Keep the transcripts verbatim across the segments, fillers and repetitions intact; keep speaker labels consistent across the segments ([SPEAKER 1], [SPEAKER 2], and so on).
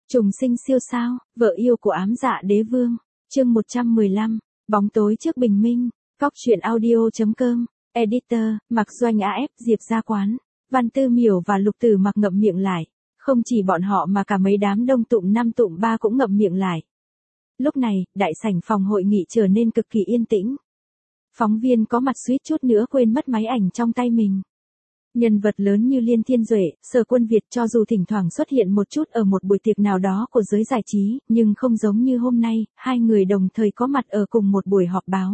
[SPEAKER 1] Trùng sinh siêu sao, vợ yêu của ám dạ đế vương, chương một trăm mười lăm, bóng tối trước bình minh, góc truyện audio chấm com, editor, Mặc Doanh a ép, Diệp Gia Quán, Văn Tư Miểu và Lục Tử Mặc ngậm miệng lại, không chỉ bọn họ mà cả mấy đám đông tụm năm tụm ba cũng ngậm miệng lại. Lúc này, đại sảnh phòng hội nghị trở nên cực kỳ yên tĩnh. Phóng viên có mặt suýt chút nữa quên mất máy ảnh trong tay mình. Nhân vật lớn như Liên Thiên Duệ, Sở Quân Việt cho dù thỉnh thoảng xuất hiện một chút ở một buổi tiệc nào đó của giới giải trí, nhưng không giống như hôm nay, hai người đồng thời có mặt ở cùng một buổi họp báo.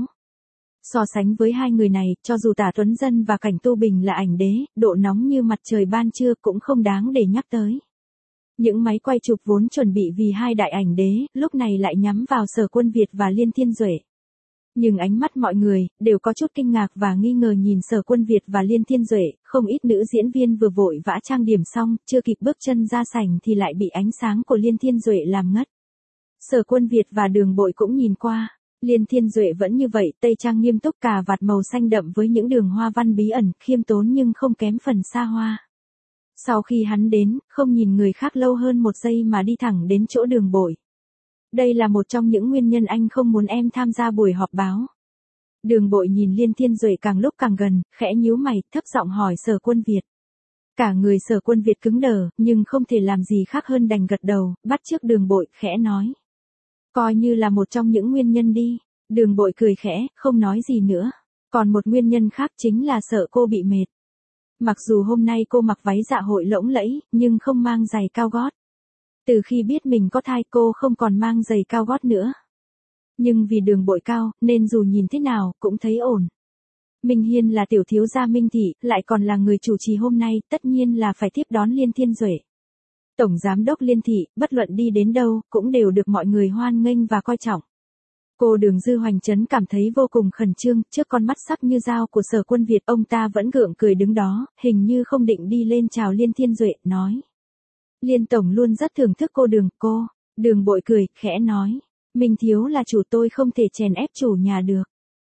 [SPEAKER 1] So sánh với hai người này, cho dù Tả Tuấn Dân và Cảnh Tu Bình là ảnh đế, độ nóng như mặt trời ban trưa cũng không đáng để nhắc tới. Những máy quay chụp vốn chuẩn bị vì hai đại ảnh đế, lúc này lại nhắm vào Sở Quân Việt và Liên Thiên Duệ. Nhưng ánh mắt mọi người, đều có chút kinh ngạc và nghi ngờ nhìn Sở Quân Việt và Liên Thiên Duệ, không ít nữ diễn viên vừa vội vã trang điểm xong, chưa kịp bước chân ra sảnh thì lại bị ánh sáng của Liên Thiên Duệ làm ngất. Sở Quân Việt và Đường Bội cũng nhìn qua, Liên Thiên Duệ vẫn như vậy, tây trang nghiêm túc, cà vạt màu xanh đậm với những đường hoa văn bí ẩn, khiêm tốn nhưng không kém phần xa hoa. Sau khi hắn đến, không nhìn người khác lâu hơn một giây mà đi thẳng đến chỗ Đường Bội. Đây là một trong những nguyên nhân anh không muốn em tham gia buổi họp báo. Đường Bội nhìn Liên Thiên Duệ càng lúc càng gần, khẽ nhíu mày, thấp giọng hỏi Sở Quân Việt. Cả người Sở Quân Việt cứng đờ, nhưng không thể làm gì khác hơn đành gật đầu, bắt chước Đường Bội, khẽ nói. Coi như là một trong những nguyên nhân đi. Đường Bội cười khẽ, không nói gì nữa. Còn một nguyên nhân khác chính là sợ cô bị mệt. Mặc dù hôm nay cô mặc váy dạ hội lỗng lẫy, nhưng không mang giày cao gót. Từ khi biết mình có thai cô không còn mang giày cao gót nữa. Nhưng vì Đường Bội cao, nên dù nhìn thế nào, cũng thấy ổn. Minh Hiên là tiểu thiếu gia Minh Thị, lại còn là người chủ trì hôm nay, tất nhiên là phải tiếp đón Liên Thiên Duệ. Tổng giám đốc Liên Thị, bất luận đi đến đâu, cũng đều được mọi người hoan nghênh và coi trọng. Cô Đường Dư Hoành Trấn cảm thấy vô cùng khẩn trương, trước con mắt sắc như dao của Sở Quân Việt, ông ta vẫn gượng cười đứng đó, hình như không định đi lên chào Liên Thiên Duệ, nói. Liên Tổng luôn rất thưởng thức cô Đường, cô. Đường Bội cười, khẽ nói. Minh Thiếu là chủ, tôi không thể chèn ép chủ nhà được.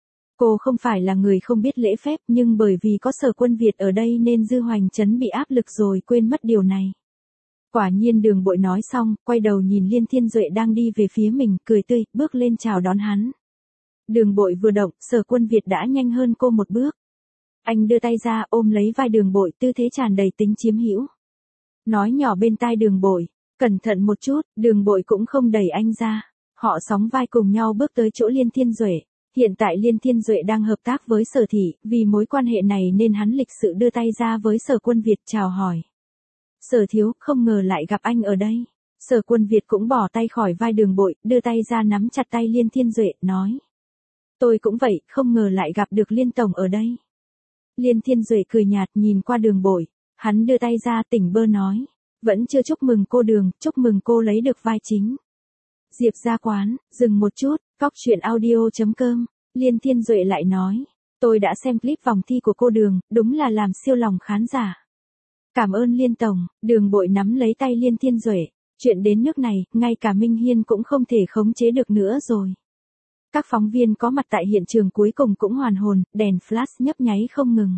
[SPEAKER 1] Cô không phải là người không biết lễ phép, nhưng bởi vì có Sở Quân Việt ở đây nên Dư Hoành Trấn bị áp lực rồi quên mất điều này. Quả nhiên Đường Bội nói xong, quay đầu nhìn Liên Thiên Duệ đang đi về phía mình, cười tươi, bước lên chào đón hắn. Đường Bội vừa động, Sở Quân Việt đã nhanh hơn cô một bước. Anh đưa tay ra, ôm lấy vai Đường Bội, tư thế tràn đầy tính chiếm hữu. Nói nhỏ bên tai Đường Bội, cẩn thận một chút. Đường Bội cũng không đẩy anh ra. Họ sóng vai cùng nhau bước tới chỗ Liên Thiên Duệ. Hiện tại Liên Thiên Duệ đang hợp tác với Sở Thị, vì mối quan hệ này nên hắn lịch sự đưa tay ra với Sở Quân Việt chào hỏi. Sở thiếu, không ngờ lại gặp anh ở đây. Sở Quân Việt cũng bỏ tay khỏi vai Đường Bội, đưa tay ra nắm chặt tay Liên Thiên Duệ, nói. Tôi cũng vậy, không ngờ lại gặp được Liên Tổng ở đây. Liên Thiên Duệ cười nhạt nhìn qua Đường Bội, hắn đưa tay ra tỉnh bơ nói. Vẫn chưa chúc mừng cô Đường, chúc mừng cô lấy được vai chính. Diệp Gia Quán, dừng một chút, góc truyện audio chấm com, Liên Thiên Duệ lại nói. Tôi đã xem clip vòng thi của cô Đường, đúng là làm siêu lòng khán giả. Cảm ơn Liên Tổng. Đường Bội nắm lấy tay Liên Thiên Duệ. Chuyện đến nước này, ngay cả Minh Hiên cũng không thể khống chế được nữa rồi. Các phóng viên có mặt tại hiện trường cuối cùng cũng hoàn hồn, đèn flash nhấp nháy không ngừng.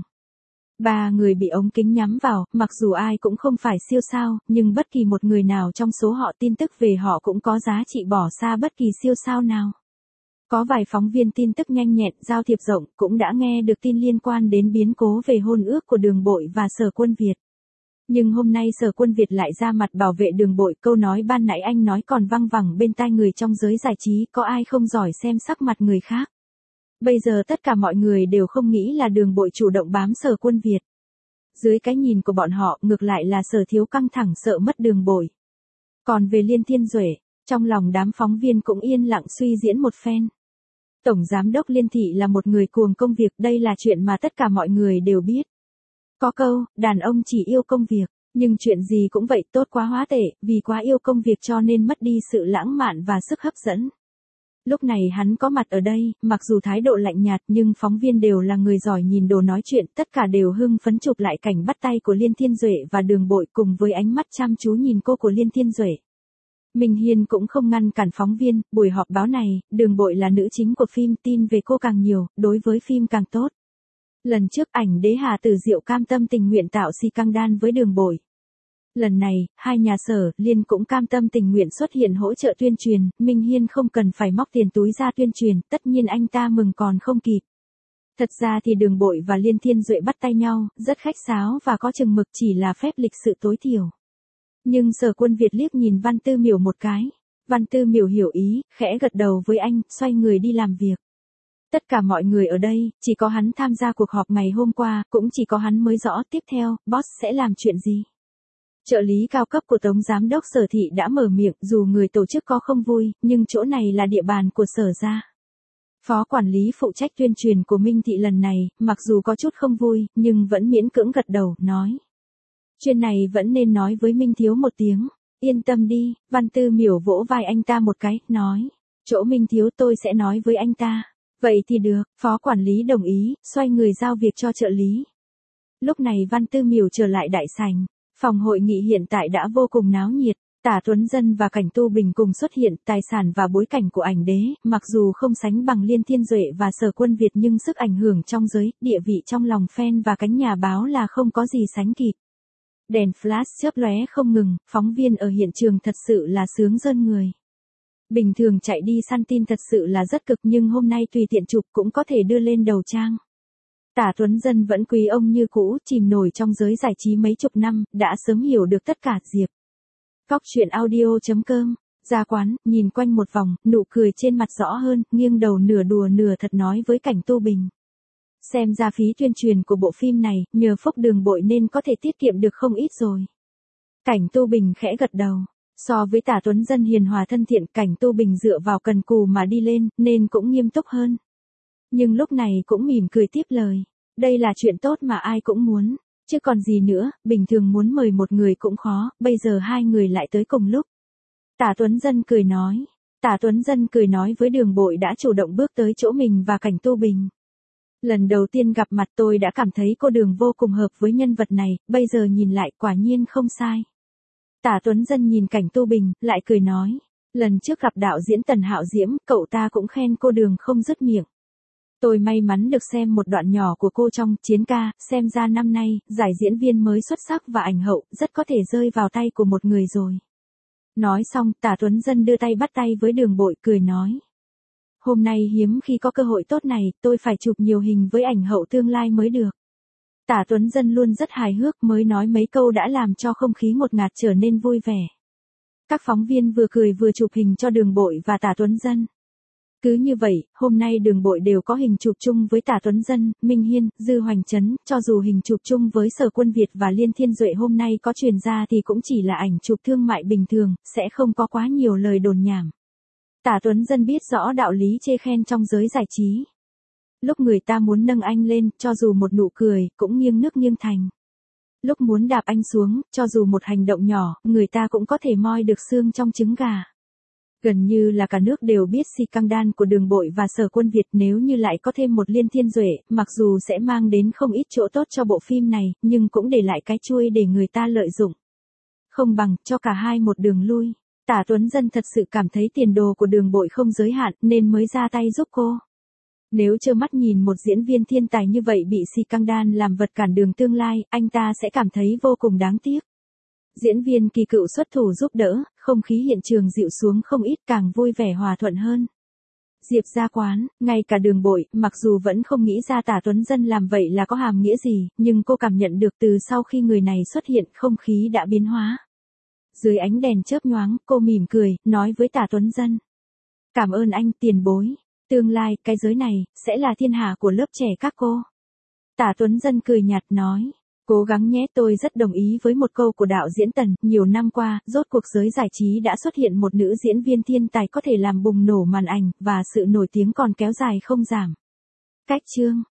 [SPEAKER 1] Ba người bị ống kính nhắm vào, mặc dù ai cũng không phải siêu sao, nhưng bất kỳ một người nào trong số họ tin tức về họ cũng có giá trị bỏ xa bất kỳ siêu sao nào. Có vài phóng viên tin tức nhanh nhẹn, giao thiệp rộng, cũng đã nghe được tin liên quan đến biến cố về hôn ước của Đường Bội và Sở Quân Việt. Nhưng hôm nay Sở Quân Việt lại ra mặt bảo vệ Đường Bội, câu nói ban nãy anh nói còn văng vẳng bên tai người trong giới giải trí, có ai không giỏi xem sắc mặt người khác. Bây giờ tất cả mọi người đều không nghĩ là Đường Bội chủ động bám Sở Quân Việt. Dưới cái nhìn của bọn họ, ngược lại là Sở thiếu căng thẳng sợ mất Đường Bội. Còn về Liên Thiên Duệ, trong lòng đám phóng viên cũng yên lặng suy diễn một phen. Tổng giám đốc Liên Thị là một người cuồng công việc, đây là chuyện mà tất cả mọi người đều biết. Có câu, đàn ông chỉ yêu công việc, nhưng chuyện gì cũng vậy, tốt quá hóa tệ, vì quá yêu công việc cho nên mất đi sự lãng mạn và sức hấp dẫn. Lúc này hắn có mặt ở đây, mặc dù thái độ lạnh nhạt nhưng phóng viên đều là người giỏi nhìn đồ nói chuyện, tất cả đều hưng phấn chụp lại cảnh bắt tay của Liên Thiên Duệ và Đường Bội cùng với ánh mắt chăm chú nhìn cô của Liên Thiên Duệ. Minh Hiên cũng không ngăn cản phóng viên, buổi họp báo này, Đường Bội là nữ chính của phim, tin về cô càng nhiều, đối với phim càng tốt. Lần trước ảnh đế Hà Tử Diệu cam tâm tình nguyện tạo si căng đan với Đường Bội. Lần này, hai nhà Sở, Liên cũng cam tâm tình nguyện xuất hiện hỗ trợ tuyên truyền, Minh Hiên không cần phải móc tiền túi ra tuyên truyền, tất nhiên anh ta mừng còn không kịp. Thật ra thì Đường Bội và Liên Thiên Duệ bắt tay nhau, rất khách sáo và có chừng mực, chỉ là phép lịch sự tối thiểu. Nhưng Sở Quân Việt liếc nhìn Văn Tư Miểu một cái. Văn Tư Miểu hiểu ý, khẽ gật đầu với anh, xoay người đi làm việc. Tất cả mọi người ở đây, chỉ có hắn tham gia cuộc họp ngày hôm qua, cũng chỉ có hắn mới rõ tiếp theo, boss sẽ làm chuyện gì. Trợ lý cao cấp của Tống Giám đốc Sở Thị đã mở miệng, dù người tổ chức có không vui, nhưng chỗ này là địa bàn của Sở gia. Phó quản lý phụ trách tuyên truyền của Minh Thị lần này, mặc dù có chút không vui, nhưng vẫn miễn cưỡng gật đầu, nói. Chuyện này vẫn nên nói với Minh Thiếu một tiếng. Yên tâm đi, Văn Tư Miểu vỗ vai anh ta một cái, nói. Chỗ Minh Thiếu tôi sẽ nói với anh ta. Vậy thì được, phó quản lý đồng ý, xoay người giao việc cho trợ lý. Lúc này Văn Tư Miểu trở lại đại sảnh. Phòng hội nghị hiện tại đã vô cùng náo nhiệt. Tả Tuấn Dân và Cảnh Tu Bình cùng xuất hiện, tài sản và bối cảnh của ảnh đế, mặc dù không sánh bằng Liên Thiên Duệ và Sở Quân Việt nhưng sức ảnh hưởng trong giới, địa vị trong lòng fan và cánh nhà báo là không có gì sánh kịp. Đèn flash chớp lóe không ngừng, phóng viên ở hiện trường thật sự là sướng rơn người. Bình thường chạy đi săn tin thật sự là rất cực nhưng hôm nay tùy tiện chụp cũng có thể đưa lên đầu trang. Tả Tuấn Dân vẫn quý ông như cũ, chìm nổi trong giới giải trí mấy chục năm, đã sớm hiểu được tất cả. Diệp. Góc chuyện audio chấm com, ra quán, nhìn quanh một vòng, nụ cười trên mặt rõ hơn, nghiêng đầu nửa đùa nửa thật nói với Cảnh Tu Bình. Xem ra phí tuyên truyền của bộ phim này, nhờ phúc Đường Bội nên có thể tiết kiệm được không ít rồi. Cảnh Tu Bình khẽ gật đầu. So với Tả Tuấn Dân hiền hòa thân thiện, Cảnh Tu Bình dựa vào cần cù mà đi lên, nên cũng nghiêm túc hơn. Nhưng lúc này cũng mỉm cười tiếp lời. Đây là chuyện tốt mà ai cũng muốn. Chứ còn gì nữa, bình thường muốn mời một người cũng khó, bây giờ hai người lại tới cùng lúc. Tả Tuấn Dân cười nói. Tả Tuấn Dân cười nói với Đường Bội đã chủ động bước tới chỗ mình và Cảnh Tu Bình. Lần đầu tiên gặp mặt tôi đã cảm thấy cô Đường vô cùng hợp với nhân vật này, bây giờ nhìn lại quả nhiên không sai. Tả Tuấn Dân nhìn Cảnh Tu Bình, lại cười nói. Lần trước gặp đạo diễn Tần Hạo Diễm, cậu ta cũng khen cô Đường không dứt miệng. Tôi may mắn được xem một đoạn nhỏ của cô trong Chiến Ca, xem ra năm nay, giải diễn viên mới xuất sắc và ảnh hậu, rất có thể rơi vào tay của một người rồi. Nói xong, Tả Tuấn Dân đưa tay bắt tay với Đường Bội, cười nói. Hôm nay hiếm khi có cơ hội tốt này, tôi phải chụp nhiều hình với ảnh hậu tương lai mới được. Tả Tuấn Dân luôn rất hài hước, mới nói mấy câu đã làm cho không khí ngột ngạt trở nên vui vẻ. Các phóng viên vừa cười vừa chụp hình cho Đường Bội và Tả Tuấn Dân. Cứ như vậy, hôm nay Đường Bội đều có hình chụp chung với Tả Tuấn Dân, Minh Hiên, Dư Hoành Trấn, cho dù hình chụp chung với Sở Quân Việt và Liên Thiên Duệ hôm nay có truyền ra thì cũng chỉ là ảnh chụp thương mại bình thường, sẽ không có quá nhiều lời đồn nhảm. Tả Tuấn Dân biết rõ đạo lý chê khen trong giới giải trí. Lúc người ta muốn nâng anh lên, cho dù một nụ cười, cũng nghiêng nước nghiêng thành. Lúc muốn đạp anh xuống, cho dù một hành động nhỏ, người ta cũng có thể moi được xương trong trứng gà. Gần như là cả nước đều biết si căng đan của Đường Bội và Sở Quân Việt, nếu như lại có thêm một Liên Thiên Duệ, mặc dù sẽ mang đến không ít chỗ tốt cho bộ phim này, nhưng cũng để lại cái chuôi để người ta lợi dụng. Không bằng, cho cả hai một đường lui. Tả Tuấn Dân thật sự cảm thấy tiền đồ của Đường Bội không giới hạn, nên mới ra tay giúp cô. Nếu trơ mắt nhìn một diễn viên thiên tài như vậy bị si căng đan làm vật cản đường tương lai, anh ta sẽ cảm thấy vô cùng đáng tiếc. Diễn viên Kỳ Cựu xuất thủ giúp đỡ, không khí hiện trường dịu xuống không ít, càng vui vẻ hòa thuận hơn. Diệp ra quán, ngay cả Đường Bội, mặc dù vẫn không nghĩ ra Tả Tuấn Dân làm vậy là có hàm nghĩa gì, nhưng cô cảm nhận được từ sau khi người này xuất hiện, không khí đã biến hóa. Dưới ánh đèn chớp nhoáng, cô mỉm cười, nói với Tả Tuấn Dân. Cảm ơn anh, tiền bối. Tương lai, cái giới này, sẽ là thiên hạ của lớp trẻ các cô. Tả Tuấn Dân cười nhạt nói. Cố gắng nhé, tôi rất đồng ý với một câu của đạo diễn Tần, nhiều năm qua, rốt cuộc giới giải trí đã xuất hiện một nữ diễn viên thiên tài có thể làm bùng nổ màn ảnh, và sự nổi tiếng còn kéo dài không giảm. Cách chương